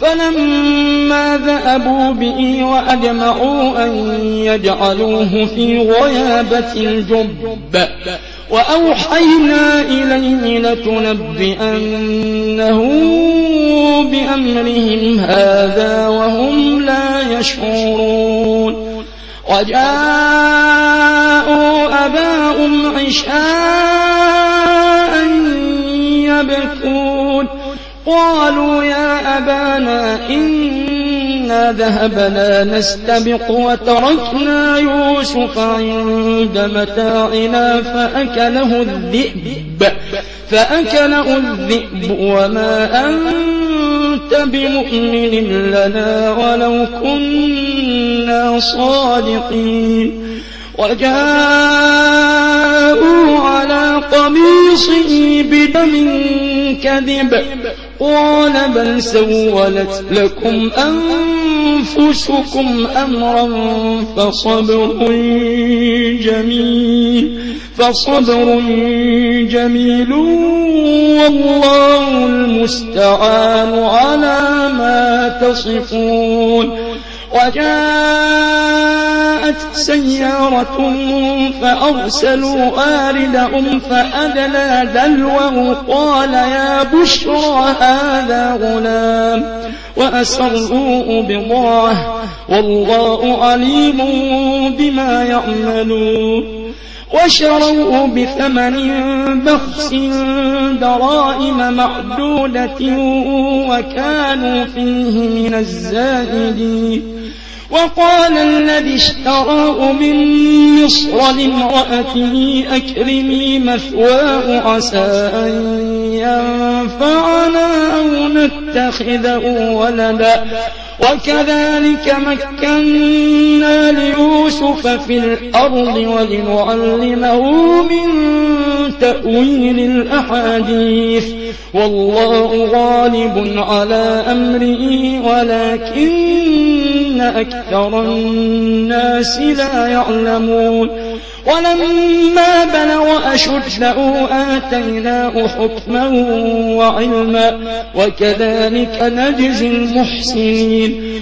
فلما ذهبوا به وأجمعوا أن يجعلوه في غيابة الجب وأوحينا إليه لتنبئنه بأمرهم هذا وهم لا يشعرون وجاءوا أباهم عشاء يبكون قالوا يا أبانا إنا ذهبنا نستبق وتركنا يوسف عند متاعنا فأكله الذئب وما أنت بمؤمن لنا ولو كنا صادقين وجاءوا على قميصه بدم كذب قال بل سولت لكم أنفسكم أمرا فصبر جميل والله المستعان على ما تصفون وجاءت سيارة فأرسلوا واردهم فأدلى دلوه قال يا بشرى هذا غلام وأسروه بضاعة والله عليم بما يعملون وشروه بثمن بخس دراهم معدودة وكانوا فيه من الزاهدين وقال الذي اشتراه من مصر لامرأته أكرمي مثواه عسى أن ينفعنا أو نتخذه ولدا وكذلك مكنا ليوسف في الأرض ولنعلمه من تأويل الأحاديث والله غالب على أمره ولكن أكثر الناس لا يعلمون ولما بلغ أشده آتيناه حكما وعلما وكذلك نجزي المحسنين